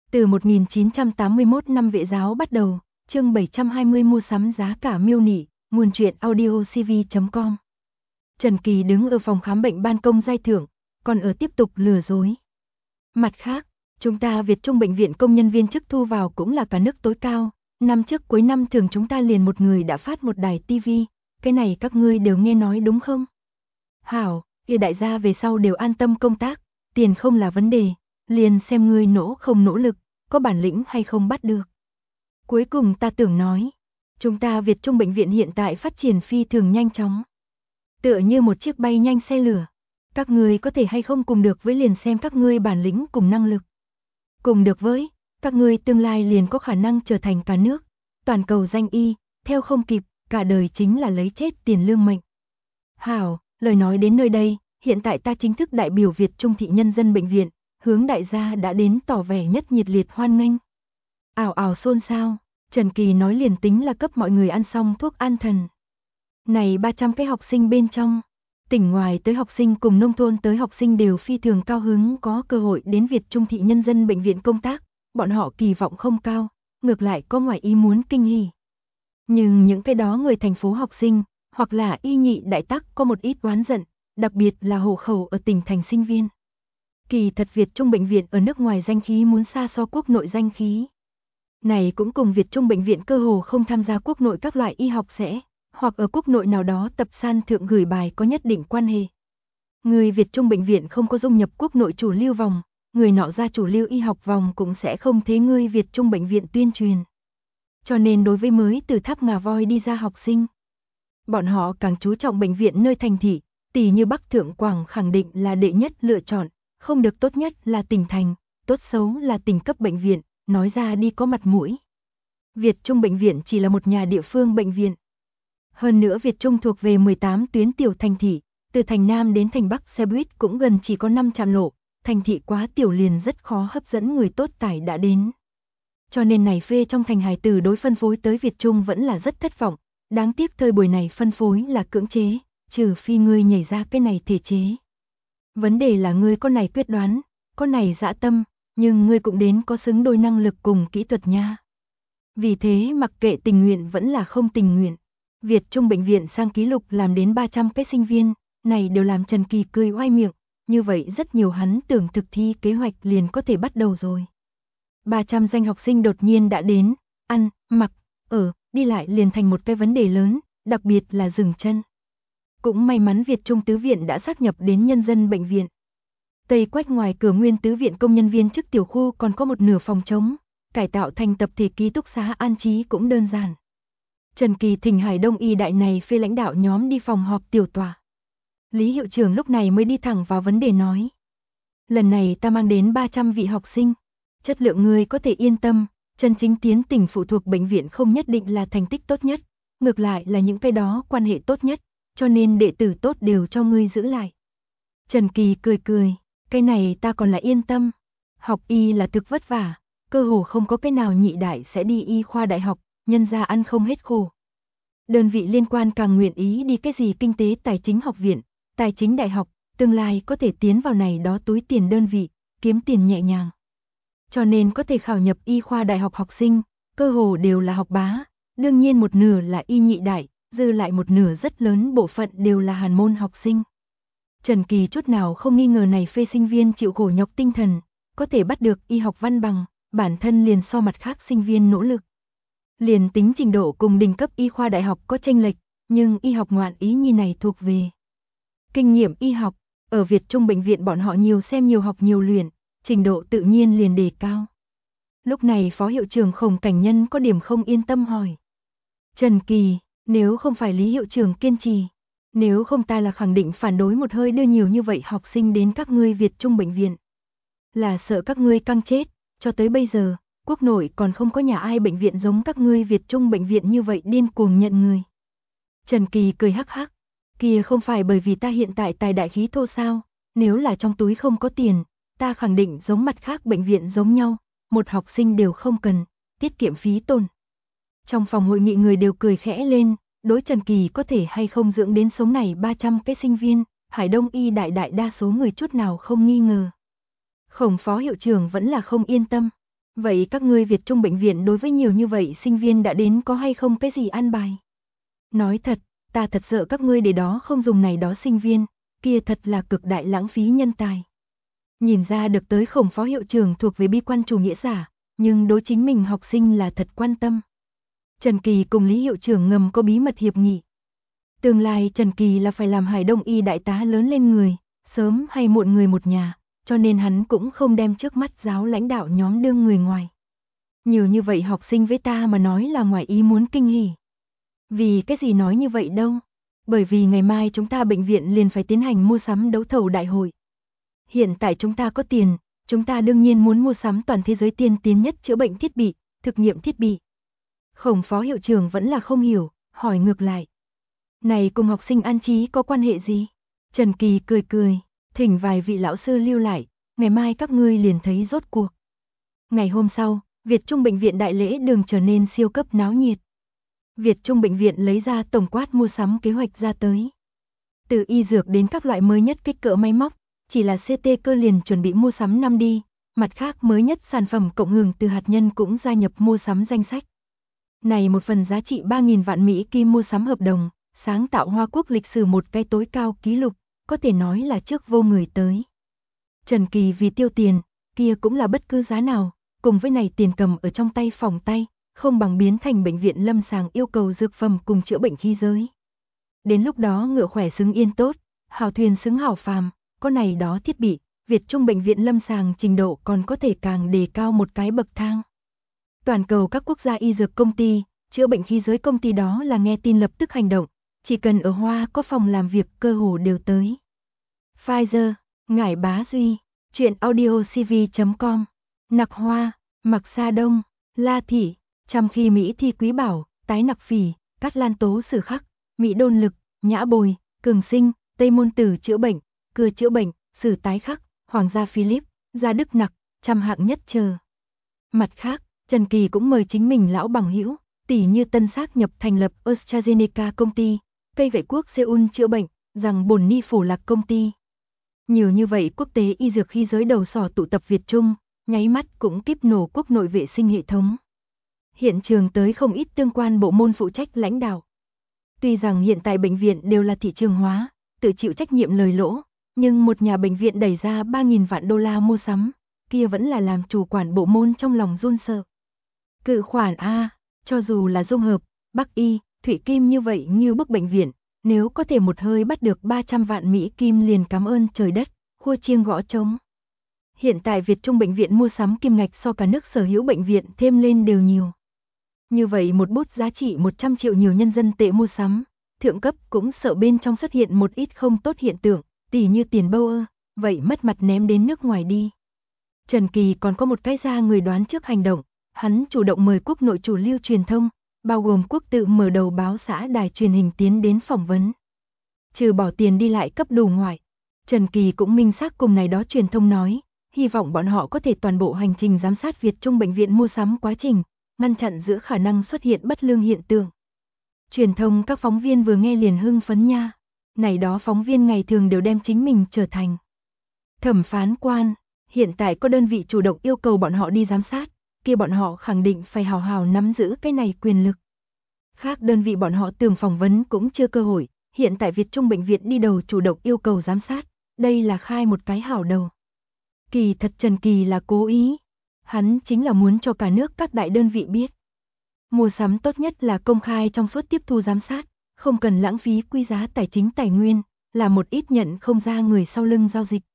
Từ 1981 năm Vệ giáo bắt đầu, chương 720 mua sắm giá cả miêu nị, nguồn truyện audiocv.com. Trần Kỳ đứng ở phòng khám bệnh ban công giải thưởng, còn ở tiếp tục lừa dối. Mặt khác, chúng ta Việt Trung bệnh viện công nhân viên chức thu vào cũng là cả nước tối cao. Năm trước cuối năm thường chúng ta liền một người đã phát một đài tivi, cái này các ngươi đều nghe nói đúng không? Hảo, kia đại gia về sau đều an tâm công tác, tiền không là vấn đề, liền xem ngươi nỗ không nỗ lực, có bản lĩnh hay không bắt được. Cuối cùng ta tưởng nói, chúng ta Việt Trung bệnh viện hiện tại phát triển phi thường nhanh chóng. Tựa như một chiếc bay nhanh xe lửa, các ngươi có thể hay không cùng được với liền xem các ngươi bản lĩnh cùng năng lực. Cùng được với, các ngươi tương lai liền có khả năng trở thành cả nước, toàn cầu danh y, theo không kịp, cả đời chính là lấy chết tiền lương mệnh. Hảo, lời nói đến nơi đây, hiện tại ta chính thức đại biểu Việt Trung thị nhân dân bệnh viện, hướng đại gia đã đến tỏ vẻ nhất nhiệt liệt hoan nghênh. Ảo ảo xôn xao, Trần Kỳ nói liền tính là cấp mọi người ăn xong thuốc an thần. Này 300 cái học sinh bên trong, tỉnh ngoài tới học sinh cùng nông thôn tới học sinh đều phi thường cao hứng có cơ hội đến Việt Trung thị nhân dân bệnh viện công tác, bọn họ kỳ vọng không cao, ngược lại có ngoài ý muốn kinh hỉ. Nhưng những cái đó người thành phố học sinh, hoặc là y nhị đại tắc có một ít oán giận, đặc biệt là hộ khẩu ở tỉnh thành sinh viên. Kỳ thật Việt Trung bệnh viện ở nước ngoài danh khí muốn xa so quốc nội danh khí. Này cũng cùng Việt Trung bệnh viện cơ hồ không tham gia quốc nội các loại y học sẽ, hoặc ở quốc nội nào đó tập san thượng gửi bài có nhất định quan hệ. Người Việt Trung bệnh viện không có dung nhập quốc nội chủ lưu vòng, người nọ ra chủ lưu y học vòng cũng sẽ không thế người Việt Trung bệnh viện tuyên truyền. Cho nên đối với mới từ Tháp Ngà Voi đi ra học sinh, bọn họ càng chú trọng bệnh viện nơi thành thị, tỷ như Bắc Thượng Quảng khẳng định là đệ nhất lựa chọn, không được tốt nhất là tỉnh thành, tốt xấu là tỉnh cấp bệnh viện, nói ra đi có mặt mũi. Việt Trung bệnh viện chỉ là một nhà địa phương bệnh viện. Hơn nữa Việt Trung thuộc về 18 tuyến tiểu thành thị, từ thành Nam đến thành Bắc xe buýt cũng gần chỉ có 5 trạm lộ, thành thị quá tiểu liền rất khó hấp dẫn người tốt tải đã đến. Cho nên này phê trong thành hài tử đối phân phối tới Việt Trung vẫn là rất thất vọng, đáng tiếc thời buổi này phân phối là cưỡng chế, trừ phi ngươi nhảy ra cái này thể chế. Vấn đề là ngươi có này quyết đoán, có này dã tâm, nhưng ngươi cũng đến có xứng đôi năng lực cùng kỹ thuật nha. Vì thế mặc kệ tình nguyện vẫn là không tình nguyện, Việt Trung bệnh viện sang ký lục làm đến 300 cái sinh viên, này đều làm Trần Kỳ cười oai miệng, như vậy rất nhiều hắn tưởng thực thi kế hoạch liền có thể bắt đầu rồi. 300 danh học sinh đột nhiên đã đến, ăn, mặc, ở, đi lại liền thành một cái vấn đề lớn, đặc biệt là dừng chân. Cũng may mắn Việt Trung tứ viện đã sáp nhập đến nhân dân bệnh viện. Tây quách ngoài cửa nguyên tứ viện công nhân viên chức tiểu khu còn có một nửa phòng trống, cải tạo thành tập thể ký túc xá an trí cũng đơn giản. Trần Kỳ thỉnh Hải Đông y đại này phê lãnh đạo nhóm đi phòng họp tiểu tòa. Lý hiệu trưởng lúc này mới đi thẳng vào vấn đề nói. Lần này ta mang đến 300 vị học sinh, chất lượng người có thể yên tâm, chân chính tiến tỉnh phụ thuộc bệnh viện không nhất định là thành tích tốt nhất, ngược lại là những cái đó quan hệ tốt nhất, cho nên đệ tử tốt đều cho ngươi giữ lại. Trần Kỳ cười cười, cái này ta còn là yên tâm, học y là thực vất vả, cơ hồ không có cái nào nhị đại sẽ đi y khoa đại học, nhân ra ăn không hết khổ. Đơn vị liên quan càng nguyện ý đi cái gì kinh tế tài chính học viện, tài chính đại học, tương lai có thể tiến vào này đó túi tiền đơn vị, kiếm tiền nhẹ nhàng. Cho nên có thể khảo nhập y khoa đại học học sinh, cơ hồ đều là học bá, đương nhiên một nửa là y nhị đại, dư lại một nửa rất lớn bộ phận đều là hàn môn học sinh. Trần Kỳ chút nào không nghi ngờ này phê sinh viên chịu khổ nhọc tinh thần, có thể bắt được y học văn bằng, bản thân liền so mặt khác sinh viên nỗ lực. Liền tính trình độ cùng đỉnh cấp y khoa đại học có chênh lệch, nhưng y học ngoạn ý nhi này thuộc về kinh nghiệm y học, ở Việt Trung bệnh viện bọn họ nhiều xem nhiều học nhiều luyện, trình độ tự nhiên liền đề cao. Lúc này phó hiệu trưởng Khổng Cảnh Nhân có điểm không yên tâm hỏi. Trần Kỳ, nếu không phải Lý hiệu trưởng kiên trì, nếu không ta là khẳng định phản đối một hơi đưa nhiều như vậy học sinh đến các ngươi Việt Trung bệnh viện. Là sợ các ngươi căng chết, cho tới bây giờ, quốc nội còn không có nhà ai bệnh viện giống các ngươi Việt Trung bệnh viện như vậy điên cuồng nhận người. Trần Kỳ cười hắc hắc, kia không phải bởi vì ta hiện tại tài đại khí thô sao, nếu là trong túi không có tiền, ta khẳng định giống mặt khác bệnh viện giống nhau, một học sinh đều không cần, tiết kiệm phí tổn. Trong phòng hội nghị người đều cười khẽ lên, đối Trần Kỳ có thể hay không dưỡng đến sống này 300 cái sinh viên, Hải Đông y đại đa số người chút nào không nghi ngờ. Khổng phó hiệu trưởng vẫn là không yên tâm. Vậy các ngươi Việt Trung bệnh viện đối với nhiều như vậy sinh viên đã đến có hay không cái gì an bài? Nói thật, ta thật sợ các ngươi để đó không dùng này đó sinh viên, kia thật là cực đại lãng phí nhân tài. Nhìn ra được tới Khổng phó hiệu trưởng thuộc về bi quan chủ nghĩa giả, nhưng đối chính mình học sinh là thật quan tâm. Trần Kỳ cùng Lý hiệu trưởng ngầm có bí mật hiệp nghị. Tương lai Trần Kỳ là phải làm Hải Đông y đại tá lớn lên người, sớm hay muộn người một nhà, cho nên hắn cũng không đem trước mắt giáo lãnh đạo nhóm đương người ngoài. Nhiều như vậy học sinh với ta mà nói là ngoài ý muốn kinh hỉ. Vì cái gì nói như vậy đâu? Bởi vì ngày mai chúng ta bệnh viện liền phải tiến hành mua sắm đấu thầu đại hội. Hiện tại chúng ta có tiền, chúng ta đương nhiên muốn mua sắm toàn thế giới tiên tiến nhất chữa bệnh thiết bị, thực nghiệm thiết bị. Khổng phó hiệu trưởng vẫn là không hiểu, hỏi ngược lại. Này cùng học sinh an trí có quan hệ gì? Trần Kỳ cười cười, thỉnh vài vị lão sư lưu lại, ngày mai các ngươi liền thấy rốt cuộc. Ngày hôm sau, Việt Trung bệnh viện đại lễ đường trở nên siêu cấp náo nhiệt. Việt Trung bệnh viện lấy ra tổng quát mua sắm kế hoạch ra tới. Từ y dược đến các loại mới nhất kích cỡ máy móc, chỉ là CT cơ liền chuẩn bị mua sắm năm đi, mặt khác mới nhất sản phẩm cộng hưởng từ hạt nhân cũng gia nhập mua sắm danh sách. Này một phần giá trị 3.000 vạn Mỹ Kim mua sắm hợp đồng, sáng tạo Hoa Quốc lịch sử một cái tối cao kỷ lục, có thể nói là trước vô người tới. Trần Kỳ vì tiêu tiền, kia cũng là bất cứ giá nào, cùng với này tiền cầm ở trong tay phòng tay, không bằng biến thành bệnh viện lâm sàng yêu cầu dược phẩm cùng chữa bệnh khí giới. Đến lúc đó ngựa khỏe xứng yên tốt, hào thuyền xứng hảo phàm, có này đó thiết bị, Việt Trung bệnh viện lâm sàng trình độ còn có thể càng đề cao một cái bậc thang. Toàn cầu các quốc gia y dược công ty, chữa bệnh khí giới công ty đó là nghe tin lập tức hành động, chỉ cần ở Hoa có phòng làm việc cơ hồ đều tới. Pfizer, Ngải Bá Duy, truyện audiocv.com, Nặc Hoa, Mặc Sa Đông, La Thị, Trăm Khi Mỹ Thi Quý Bảo, Tái Nặc Phỉ, Cát Lan Tố Sử Khắc, Mỹ Đôn Lực, Nhã Bồi, Cường Sinh, Tây Môn Tử chữa bệnh, Cưa chữa bệnh, Sử Tái Khắc, Hoàng gia Philip, Gia Đức Nặc, Trăm hạng nhất chờ. Mặt khác, Trần Kỳ cũng mời chính mình lão bằng hữu, tỷ như Tân Xác nhập thành lập AstraZeneca công ty, Cây Gậy Quốc Seoul chữa bệnh, rằng Bồn Ni Phủ Lạc công ty. Nhiều như vậy quốc tế y dược khí giới đầu sỏ tụ tập Việt Trung, nháy mắt cũng kíp nổ quốc nội vệ sinh hệ thống. Hiện trường tới không ít tương quan bộ môn phụ trách lãnh đạo. Tuy rằng hiện tại bệnh viện đều là thị trường hóa, tự chịu trách nhiệm lời lỗ, nhưng một nhà bệnh viện đẩy ra 3.000 vạn đô la mua sắm, kia vẫn là làm chủ quản bộ môn trong lòng run sợ. Cự khoản A, cho dù là Dung Hợp, Bắc Y, Thụy Kim như vậy như bức bệnh viện, nếu có thể một hơi bắt được 300 vạn Mỹ Kim liền cảm ơn trời đất, khua chiêng gõ trống. Hiện tại Việt Trung bệnh viện mua sắm kim ngạch so cả nước sở hữu bệnh viện thêm lên đều nhiều. Như vậy một bút giá trị 100 triệu nhiều nhân dân tệ mua sắm, thượng cấp cũng sợ bên trong xuất hiện một ít không tốt hiện tượng, tỉ như tiền bâu ơ, vậy mất mặt ném đến nước ngoài đi. Trần Kỳ còn có một cái ra người đoán trước hành động, hắn chủ động mời quốc nội chủ lưu truyền thông, bao gồm quốc tự mở đầu báo xã đài truyền hình tiến đến phỏng vấn. Trừ bỏ tiền đi lại cấp đủ ngoại, Trần Kỳ cũng minh xác cùng này đó truyền thông nói, hy vọng bọn họ có thể toàn bộ hành trình giám sát Việt Trung bệnh viện mua sắm quá trình, ngăn chặn giữa khả năng xuất hiện bất lương hiện tượng. Truyền thông các phóng viên vừa nghe liền hưng phấn nha, này đó phóng viên ngày thường đều đem chính mình trở thành thẩm phán quan, hiện tại có đơn vị chủ động yêu cầu bọn họ đi giám sát, kia bọn họ khẳng định phải hào hào nắm giữ cái này quyền lực. Khác đơn vị bọn họ tưởng phỏng vấn cũng chưa cơ hội, hiện tại Việt Trung bệnh viện đi đầu chủ động yêu cầu giám sát, đây là khai một cái hảo đầu. Kỳ thật Trần Kỳ là cố ý, hắn chính là muốn cho cả nước các đại đơn vị biết. Mua sắm tốt nhất là công khai trong suốt tiếp thu giám sát, không cần lãng phí quý giá tài chính tài nguyên, là một ít nhận không ra người sau lưng giao dịch.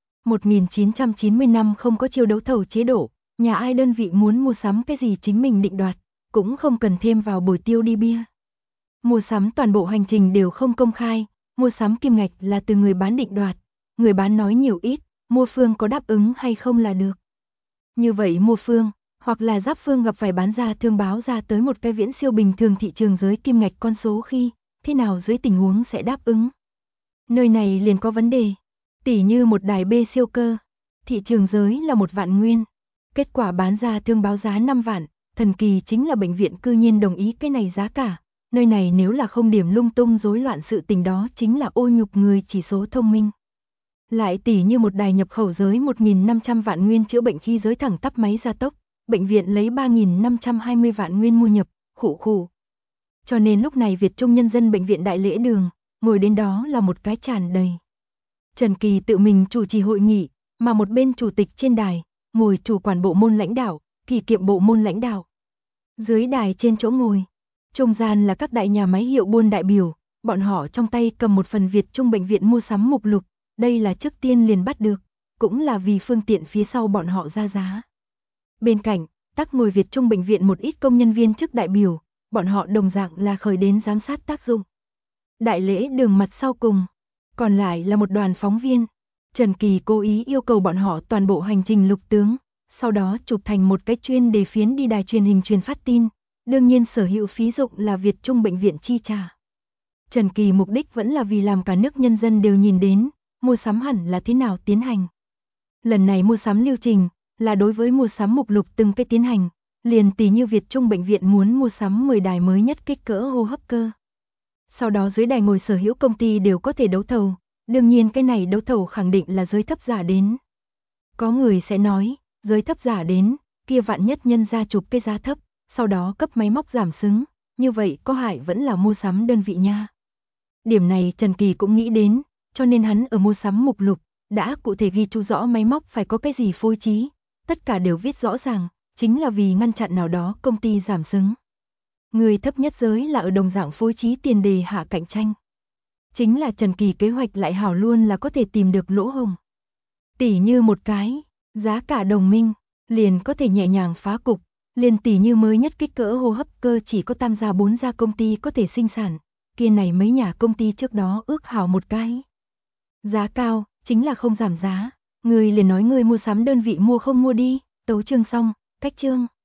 1990 năm không có chiêu đấu thầu chế độ, nhà ai đơn vị muốn mua sắm cái gì chính mình định đoạt, cũng không cần thêm vào bồi tiêu đi bia. Mua sắm toàn bộ hành trình đều không công khai, mua sắm kim ngạch là từ người bán định đoạt, người bán nói nhiều ít, mua phương có đáp ứng hay không là được. Như vậy mua phương, hoặc là giáp phương gặp phải bán ra thương báo ra tới một cái viễn siêu bình thường thị trường giới kim ngạch con số khi, thế nào dưới tình huống sẽ đáp ứng. Nơi này liền có vấn đề, tỉ như một đài B siêu cơ, thị trường giới là 1 vạn nguyên, kết quả bán ra thương báo giá 5 vạn, thần kỳ chính là bệnh viện cư nhiên đồng ý cái này giá cả, nơi này nếu là không điểm lung tung rối loạn sự tình đó chính là ô nhục người chỉ số thông minh. Lại tỉ như một đài nhập khẩu giới 1.500 vạn nguyên chữa bệnh khí giới thẳng tắp máy gia tốc, bệnh viện lấy 3.520 vạn nguyên mua nhập, khụ. Cho nên lúc này Việt Trung Nhân dân Bệnh viện Đại Lễ Đường, ngồi đến đó là một cái tràn đầy. Trần Kỳ tự mình chủ trì hội nghị, mà một bên chủ tịch trên đài, ngồi chủ quản bộ môn lãnh đạo, kỳ kiệm bộ môn lãnh đạo. Dưới đài trên chỗ ngồi, trung gian là các đại nhà máy hiệu buôn đại biểu, bọn họ trong tay cầm một phần Việt Trung Bệnh viện mua sắm mục lục, đây là trước tiên liền bắt được, cũng là vì phương tiện phía sau bọn họ ra giá. Bên cạnh, tắc ngồi Việt Trung Bệnh viện một ít công nhân viên chức đại biểu, bọn họ đồng dạng là khởi đến giám sát tác dụng. Đại Lễ Đường mặt sau cùng, còn lại là một đoàn phóng viên. Trần Kỳ cố ý yêu cầu bọn họ toàn bộ hành trình lục tướng, sau đó chụp thành một cái chuyên đề phiến đi đài truyền hình truyền phát tin, đương nhiên sở hữu phí dụng là Việt Trung Bệnh viện chi trả. Trần Kỳ mục đích vẫn là vì làm cả nước nhân dân đều nhìn đến, mua sắm hẳn là thế nào tiến hành. Lần này mua sắm lưu trình, là đối với mua sắm mục lục từng cái tiến hành, liền tỷ như Việt Trung Bệnh viện muốn mua sắm 10 đài mới nhất kích cỡ hô hấp cơ. Sau đó dưới đài ngồi sở hữu công ty đều có thể đấu thầu, đương nhiên cái này đấu thầu khẳng định là giới thấp giả đến. Có người sẽ nói, giới thấp giả đến, kia vạn nhất nhân ra chụp cái giá thấp, sau đó cấp máy móc giảm xứng, như vậy có hại vẫn là mua sắm đơn vị nha. Điểm này Trần Kỳ cũng nghĩ đến, cho nên hắn ở mua sắm mục lục, đã cụ thể ghi chú rõ máy móc phải có cái gì phối trí, tất cả đều viết rõ ràng, chính là vì ngăn chặn nào đó công ty giảm xứng. Người thấp nhất giới là ở đồng dạng phối trí tiền đề hạ cạnh tranh. Chính là Trần Kỳ kế hoạch lại hảo luôn là có thể tìm được lỗ hổng. Tỷ như một cái, giá cả đồng minh, liền có thể nhẹ nhàng phá cục, liền tỷ như mới nhất kích cỡ hô hấp cơ chỉ có tam gia 4 gia công ty có thể sinh sản, kia này mấy nhà công ty trước đó ước hảo một cái. Giá cao, chính là không giảm giá, người liền nói người mua sắm đơn vị mua không mua đi, tấu chương xong, cách chương.